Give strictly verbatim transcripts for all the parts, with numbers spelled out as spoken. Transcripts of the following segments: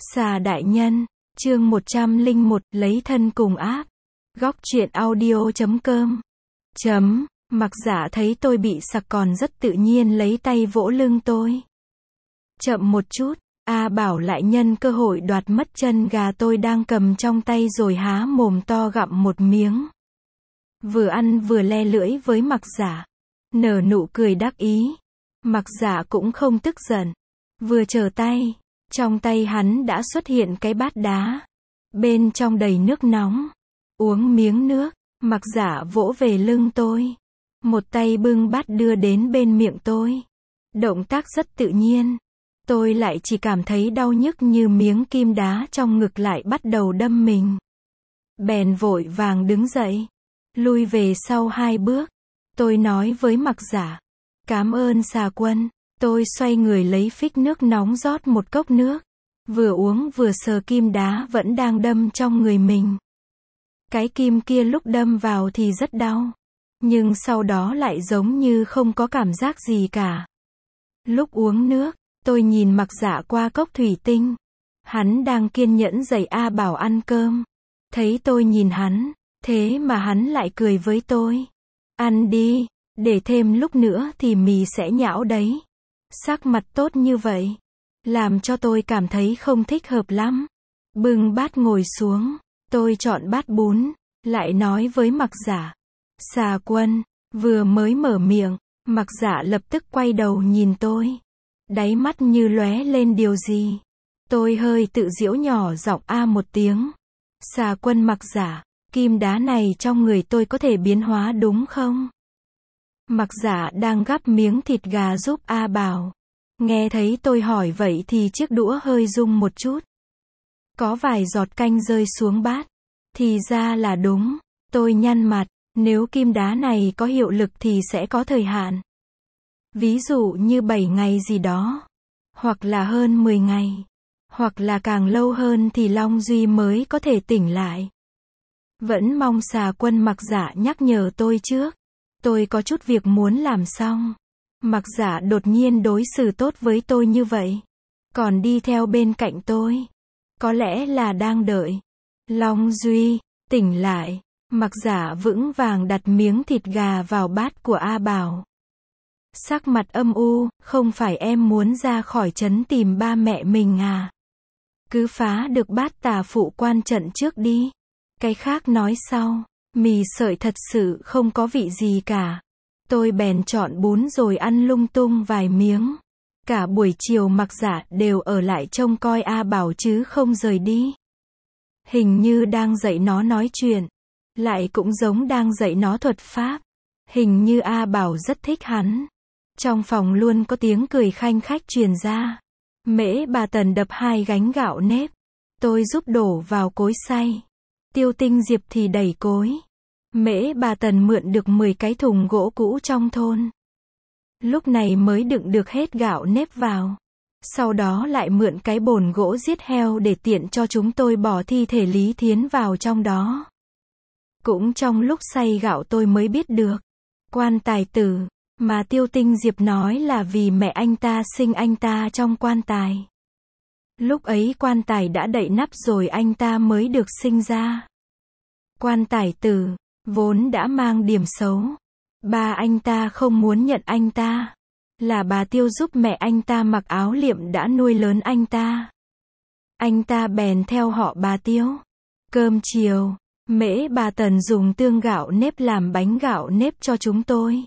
Xà đại nhân, chương một trăm lẻ một, lấy thân cùng áp. Góc truyện audio chấm com. Chấm, Mặc Giả thấy tôi bị sặc còn rất tự nhiên lấy tay vỗ lưng tôi. Chậm một chút, A Bảo lại nhân cơ hội đoạt mất chân gà tôi đang cầm trong tay rồi há mồm to gặm một miếng. Vừa ăn vừa le lưỡi với Mặc Giả. Nở nụ cười đắc ý. Mặc Giả cũng không tức giận. Vừa trở tay, trong tay hắn đã xuất hiện cái bát đá. Bên trong đầy nước nóng. Uống miếng nước, Mặc Giả vỗ về lưng tôi. Một tay bưng bát đưa đến bên miệng tôi. Động tác rất tự nhiên. Tôi lại chỉ cảm thấy đau nhức như miếng kim đá trong ngực lại bắt đầu đâm mình. Bèn vội vàng đứng dậy. Lui về sau hai bước. Tôi nói với Mặc Giả. Cảm ơn xà quân. Tôi xoay người lấy phích nước nóng rót một cốc nước. Vừa uống vừa sờ kim đá vẫn đang đâm trong người mình. Cái kim kia lúc đâm vào thì rất đau. Nhưng sau đó lại giống như không có cảm giác gì cả. Lúc uống nước, tôi nhìn Mặc Giả qua cốc thủy tinh. Hắn đang kiên nhẫn dạy A Bảo ăn cơm. Thấy tôi nhìn hắn, thế mà hắn lại cười với tôi. Ăn đi, để thêm lúc nữa thì mì sẽ nhão đấy. Sắc mặt tốt như vậy, làm cho tôi cảm thấy không thích hợp lắm. Bưng bát ngồi xuống, tôi chọn bát bún, lại nói với Mặc Giả. Xà quân, vừa mới mở miệng, Mặc Giả lập tức quay đầu nhìn tôi. Đáy mắt như lóe lên điều gì. Tôi hơi tự giễu nhỏ giọng a một tiếng. Xà quân Mặc Giả, kim đá này trong người tôi có thể biến hóa đúng không? Mặc Giả đang gắp miếng thịt gà giúp A Bảo. Nghe thấy tôi hỏi vậy thì chiếc đũa hơi rung một chút. Có vài giọt canh rơi xuống bát. Thì ra là đúng. Tôi nhăn mặt. Nếu kim đá này có hiệu lực thì sẽ có thời hạn. Ví dụ như bảy ngày gì đó. Hoặc là hơn mười ngày. Hoặc là càng lâu hơn thì Long Duy mới có thể tỉnh lại. Vẫn mong xà quân Mặc Giả nhắc nhở tôi trước. Tôi có chút việc muốn làm xong. Mặc Giả đột nhiên đối xử tốt với tôi như vậy. Còn đi theo bên cạnh tôi. Có lẽ là đang đợi Long Duy tỉnh lại. Mặc Giả vững vàng đặt miếng thịt gà vào bát của A Bảo. Sắc mặt âm u, không phải em muốn ra khỏi trấn tìm ba mẹ mình à? Cứ phá được bát tà phụ quan trận trước đi. Cái khác nói sau. Mì sợi thật sự không có vị gì cả. Tôi bèn chọn bún rồi ăn lung tung vài miếng. Cả buổi chiều Mặc Giả đều ở lại trông coi A Bảo chứ không rời đi. Hình như đang dạy nó nói chuyện. Lại cũng giống đang dạy nó thuật pháp. Hình như A Bảo rất thích hắn. Trong phòng luôn có tiếng cười khanh khách truyền ra. Mễ bà Tần đập hai gánh gạo nếp. Tôi giúp đổ vào cối xay. Tiêu Tinh Diệp thì đẩy cối. Mễ bà Tần mượn được mười cái thùng gỗ cũ trong thôn. Lúc này mới đựng được hết gạo nếp vào. Sau đó lại mượn cái bồn gỗ giết heo để tiện cho chúng tôi bỏ thi thể Lý Thiến vào trong đó. Cũng trong lúc xay gạo tôi mới biết được. Quan tài tử, mà Tiêu Tinh Diệp nói là vì mẹ anh ta sinh anh ta trong quan tài. Lúc ấy quan tài đã đậy nắp rồi anh ta mới được sinh ra. Quan tài tử vốn đã mang điểm xấu. Ba anh ta không muốn nhận anh ta. Là bà Tiêu giúp mẹ anh ta mặc áo liệm đã nuôi lớn anh ta. Anh ta bèn theo họ bà Tiêu. Cơm chiều, Mễ bà Tần dùng tương gạo nếp làm bánh gạo nếp cho chúng tôi.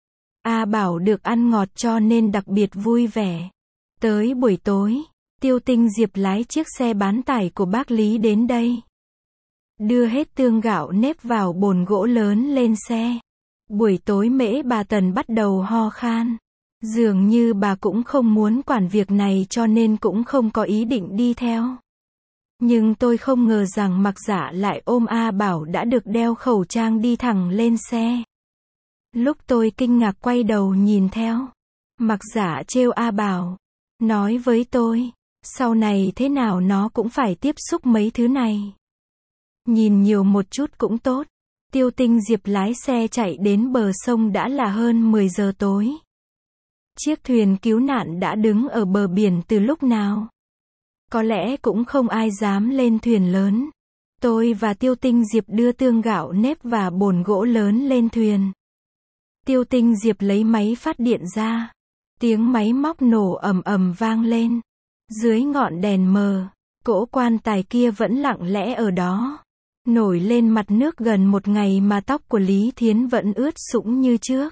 A Bảo được ăn ngọt cho nên đặc biệt vui vẻ. Tới buổi tối, Tiêu Tinh Diệp lái chiếc xe bán tải của bác Lý đến đây. Đưa hết tương gạo nếp vào bồn gỗ lớn lên xe. Buổi tối Mễ bà Tần bắt đầu ho khan. Dường như bà cũng không muốn quản việc này cho nên cũng không có ý định đi theo. Nhưng tôi không ngờ rằng Mặc Giả lại ôm A Bảo đã được đeo khẩu trang đi thẳng lên xe. Lúc tôi kinh ngạc quay đầu nhìn theo. Mặc Giả trêu A Bảo. Nói với tôi. Sau này thế nào nó cũng phải tiếp xúc mấy thứ này. Nhìn nhiều một chút cũng tốt. Tiêu Tinh Diệp lái xe chạy đến bờ sông đã là hơn mười giờ tối. Chiếc thuyền cứu nạn đã đứng ở bờ biển từ lúc nào? Có lẽ cũng không ai dám lên thuyền lớn. Tôi và Tiêu Tinh Diệp đưa tương gạo nếp và bồn gỗ lớn lên thuyền. Tiêu Tinh Diệp lấy máy phát điện ra. Tiếng máy móc nổ ầm ầm vang lên. Dưới ngọn đèn mờ, cỗ quan tài kia vẫn lặng lẽ ở đó. Nổi lên mặt nước gần một ngày mà tóc của Lý Thiến vẫn ướt sũng như trước.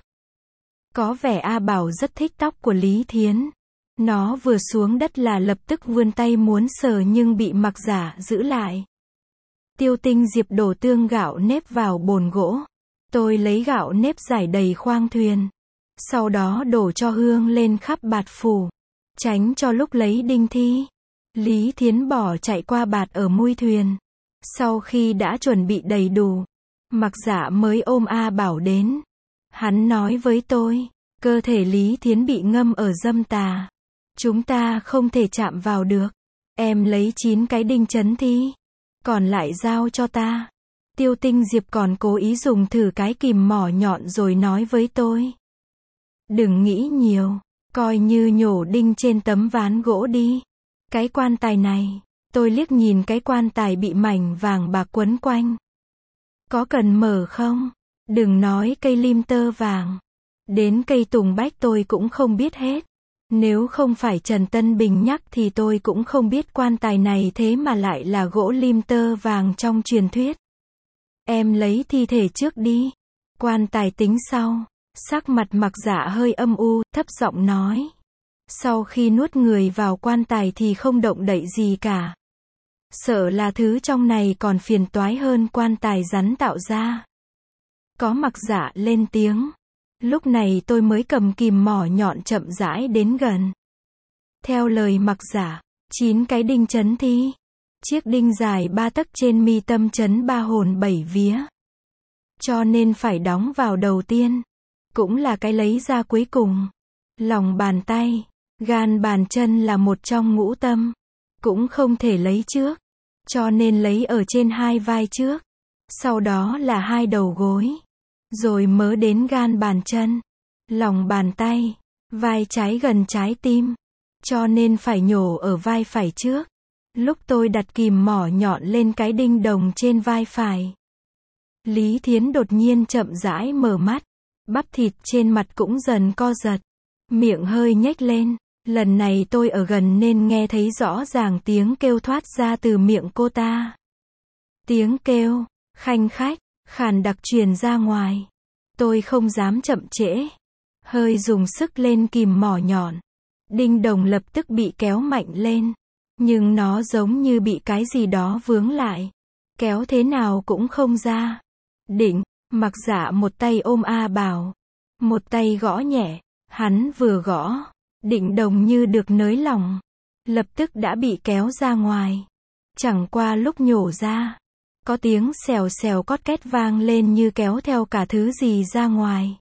Có vẻ A Bảo rất thích tóc của Lý Thiến. Nó vừa xuống đất là lập tức vươn tay muốn sờ nhưng bị Mặc Giả giữ lại. Tiêu Tinh Diệp đổ tương gạo nếp vào bồn gỗ. Tôi lấy gạo nếp rải đầy khoang thuyền. Sau đó đổ cho hương lên khắp bạt phủ. Tránh cho lúc lấy đinh thi. Lý Thiến bỏ chạy qua bạt ở mui thuyền. Sau khi đã chuẩn bị đầy đủ, Mặc Giả mới ôm A Bảo đến. Hắn nói với tôi, cơ thể Lý Thiến bị ngâm ở dâm tà. Chúng ta không thể chạm vào được. Em lấy chín cái đinh chấn thi. Còn lại giao cho ta. Tiêu Tinh Diệp còn cố ý dùng thử cái kìm mỏ nhọn rồi nói với tôi. Đừng nghĩ nhiều. Coi như nhổ đinh trên tấm ván gỗ đi. Cái quan tài này. Tôi liếc nhìn cái quan tài bị mảnh vàng bạc quấn quanh. Có cần mở không? Đừng nói cây lim tơ vàng. Đến cây tùng bách tôi cũng không biết hết. Nếu không phải Trần Tân Bình nhắc thì tôi cũng không biết quan tài này thế mà lại là gỗ lim tơ vàng trong truyền thuyết. Em lấy thi thể trước đi. Quan tài tính sau. Sắc mặt Mặc Giả hơi âm u, thấp giọng nói. Sau khi nuốt người vào quan tài thì không động đậy gì cả. Sợ là thứ trong này còn phiền toái hơn quan tài rắn tạo ra. Có Mặc Giả lên tiếng. Lúc này tôi mới cầm kìm mỏ nhọn chậm rãi đến gần. Theo lời Mặc Giả, chín cái đinh chấn thi. Chiếc đinh dài ba tấc trên mi tâm chấn ba hồn bảy vía. Cho nên phải đóng vào đầu tiên. Cũng là cái lấy ra cuối cùng. Lòng bàn tay, gan bàn chân là một trong ngũ tâm. Cũng không thể lấy trước. Cho nên lấy ở trên hai vai trước. Sau đó là hai đầu gối. Rồi mới đến gan bàn chân. Lòng bàn tay. Vai trái gần trái tim. Cho nên phải nhổ ở vai phải trước. Lúc tôi đặt kìm mỏ nhọn lên cái đinh đồng trên vai phải. Lý Thiến đột nhiên chậm rãi mở mắt. Bắp thịt trên mặt cũng dần co giật. Miệng hơi nhếch lên. Lần này tôi ở gần nên nghe thấy rõ ràng tiếng kêu thoát ra từ miệng cô ta. Tiếng kêu, khanh khách, khàn đặc truyền ra ngoài. Tôi không dám chậm trễ. Hơi dùng sức lên kìm mỏ nhọn. Đinh đồng lập tức bị kéo mạnh lên. Nhưng nó giống như bị cái gì đó vướng lại. Kéo thế nào cũng không ra. Định, Mặc Giả một tay ôm A Bảo. Một tay gõ nhẹ. Hắn vừa gõ. Định đồng như được nới lỏng. Lập tức đã bị kéo ra ngoài. Chẳng qua lúc nhổ ra. Có tiếng xèo xèo cót két vang lên như kéo theo cả thứ gì ra ngoài.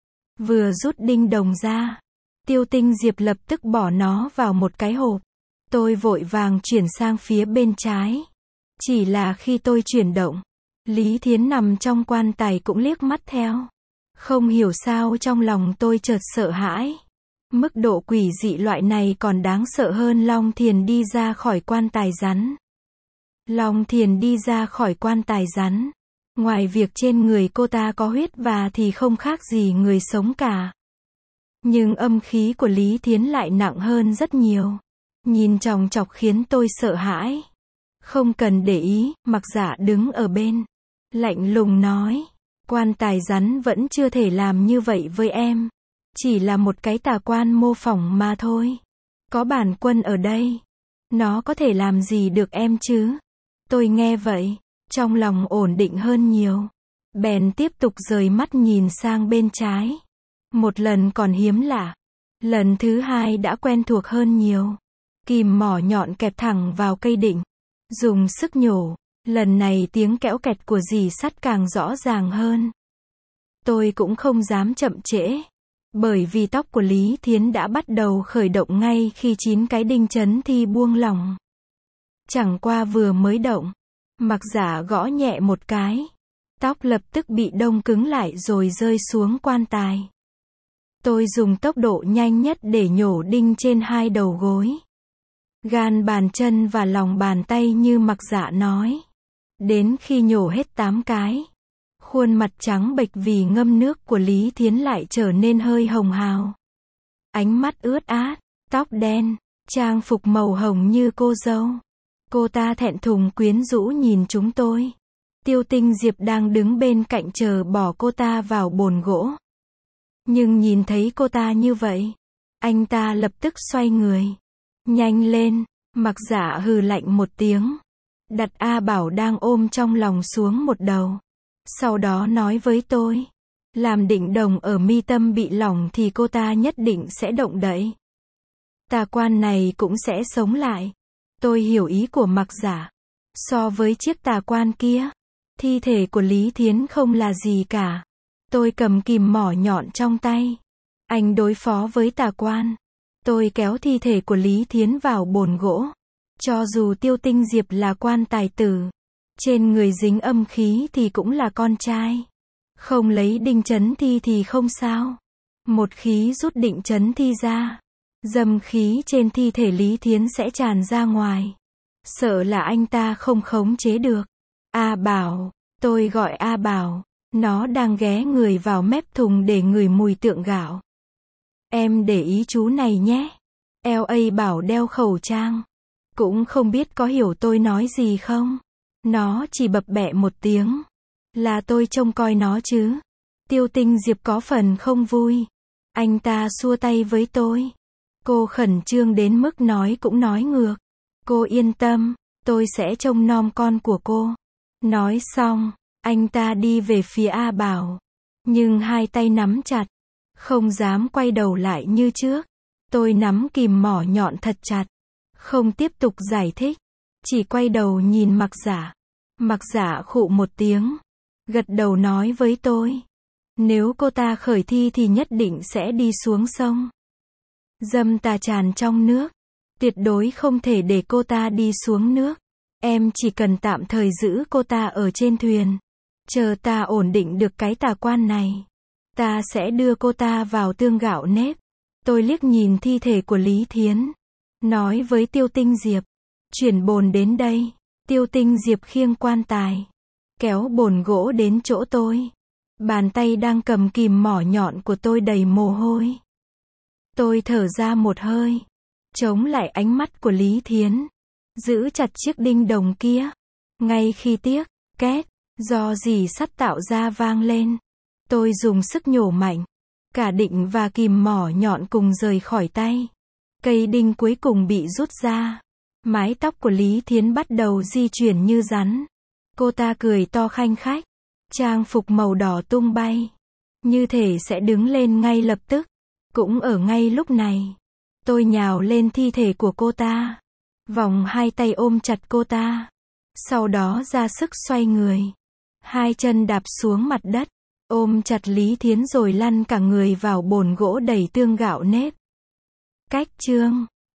Vừa rút đinh đồng ra. Tiêu Tinh Diệp lập tức bỏ nó vào một cái hộp. Tôi vội vàng chuyển sang phía bên trái. Chỉ là khi tôi chuyển động. Lý Thiến nằm trong quan tài cũng liếc mắt theo. Không hiểu sao trong lòng tôi chợt sợ hãi. Mức độ quỷ dị loại này còn đáng sợ hơn Long Thiền đi ra khỏi quan tài rắn. Long Thiền đi ra khỏi quan tài rắn. Ngoài việc trên người cô ta có huyết và thì không khác gì người sống cả. Nhưng âm khí của Lý Thiến lại nặng hơn rất nhiều. Nhìn chòng chọc khiến tôi sợ hãi. Không cần để ý, Mặc Giả đứng ở bên. Lạnh lùng nói. Quan tài rắn vẫn chưa thể làm như vậy với em. Chỉ là một cái tà quan mô phỏng mà thôi. Có bản quân ở đây. Nó có thể làm gì được em chứ? Tôi nghe vậy. Trong lòng ổn định hơn nhiều. Bèn tiếp tục rời mắt nhìn sang bên trái. Một lần còn hiếm lạ. Lần thứ hai đã quen thuộc hơn nhiều. Kìm mỏ nhọn kẹp thẳng vào cây định. Dùng sức nhổ. Lần này tiếng kẽo kẹt của dì sắt càng rõ ràng hơn. Tôi cũng không dám chậm trễ. Bởi vì tóc của Lý Thiến đã bắt đầu khởi động ngay khi chín cái đinh chấn thi buông lỏng. Chẳng qua vừa mới động. Mặc Giả gõ nhẹ một cái. Tóc lập tức bị đông cứng lại rồi rơi xuống quan tài. Tôi dùng tốc độ nhanh nhất để nhổ đinh trên hai đầu gối. gan bàn chân và lòng bàn tay như Mặc Dạ nói. Đến khi nhổ hết tám cái, khuôn mặt trắng bệch vì ngâm nước của Lý Thiến lại trở nên hơi hồng hào. Ánh mắt ướt át, tóc đen, trang phục màu hồng như cô dâu. Cô ta thẹn thùng quyến rũ nhìn chúng tôi. Tiêu Tinh Diệp đang đứng bên cạnh chờ bỏ cô ta vào bồn gỗ. Nhưng nhìn thấy cô ta như vậy, anh ta lập tức xoay người. Nhanh lên, Mặc Dạ hừ lạnh một tiếng. Đặt A Bảo đang ôm trong lòng xuống một đầu. Sau đó nói với tôi. Làm định đồng ở mi tâm bị lỏng thì cô ta nhất định sẽ động đậy. Tà quan này cũng sẽ sống lại. Tôi hiểu ý của Mặc Dạ. So với chiếc tà quan kia, thi thể của Lý Thiến không là gì cả. Tôi cầm kìm mỏ nhọn trong tay. Anh đối phó với tà quan. Tôi kéo thi thể của Lý Thiến vào bồn gỗ. Cho dù Tiêu Tinh Diệp là quan tài tử, trên người dính âm khí thì cũng là con trai. Không lấy đinh chấn thi thì không sao. Một khí rút định chấn thi ra, dâm khí trên thi thể Lý Thiến sẽ tràn ra ngoài. Sợ là anh ta không khống chế được. A Bảo, tôi gọi A Bảo, nó đang ghé người vào mép thùng để ngửi mùi tượng gạo. Em để ý chú này nhé. lờ a bảo đeo khẩu trang. Cũng không biết có hiểu tôi nói gì không. Nó chỉ bập bẹ một tiếng. Là tôi trông coi nó chứ. Tiêu Tinh Diệp có phần không vui. Anh ta xua tay với tôi. Cô khẩn trương đến mức nói cũng nói ngược. Cô yên tâm, tôi sẽ trông nom con của cô. Nói xong, anh ta đi về phía A Bảo. Nhưng hai tay nắm chặt. Không dám quay đầu lại như trước. Tôi nắm kìm mỏ nhọn thật chặt. Không tiếp tục giải thích. Chỉ quay đầu nhìn Mặc Dạ. Mặc Dạ khụ một tiếng. Gật đầu nói với tôi. Nếu cô ta khởi thi thì nhất định sẽ đi xuống sông. Dâm tà tràn trong nước. Tuyệt đối không thể để cô ta đi xuống nước. Em chỉ cần tạm thời giữ cô ta ở trên thuyền. Chờ ta ổn định được cái tà quan này. Ta sẽ đưa cô ta vào tương gạo nếp. Tôi liếc nhìn thi thể của Lý Thiến. Nói với Tiêu Tinh Diệp. Chuyển bồn đến đây. Tiêu Tinh Diệp khiêng quan tài. Kéo bồn gỗ đến chỗ tôi. Bàn tay đang cầm kìm mỏ nhọn của tôi đầy mồ hôi. Tôi thở ra một hơi. Chống lại ánh mắt của Lý Thiến. Giữ chặt chiếc đinh đồng kia. Ngay khi tiếc, két, do dì sắt tạo ra vang lên. Tôi dùng sức nhổ mạnh. Cả định và kìm mỏ nhọn cùng rời khỏi tay. Cây đinh cuối cùng bị rút ra. Mái tóc của Lý Thiến bắt đầu di chuyển như rắn. Cô ta cười to khanh khách. Trang phục màu đỏ tung bay. Như thể sẽ đứng lên ngay lập tức. Cũng ở ngay lúc này. Tôi nhào lên thi thể của cô ta. Vòng hai tay ôm chặt cô ta. Sau đó ra sức xoay người. Hai chân đạp xuống mặt đất. Ôm chặt Lý Thiến rồi lăn cả người vào bồn gỗ đầy tương gạo nếp. Cách chương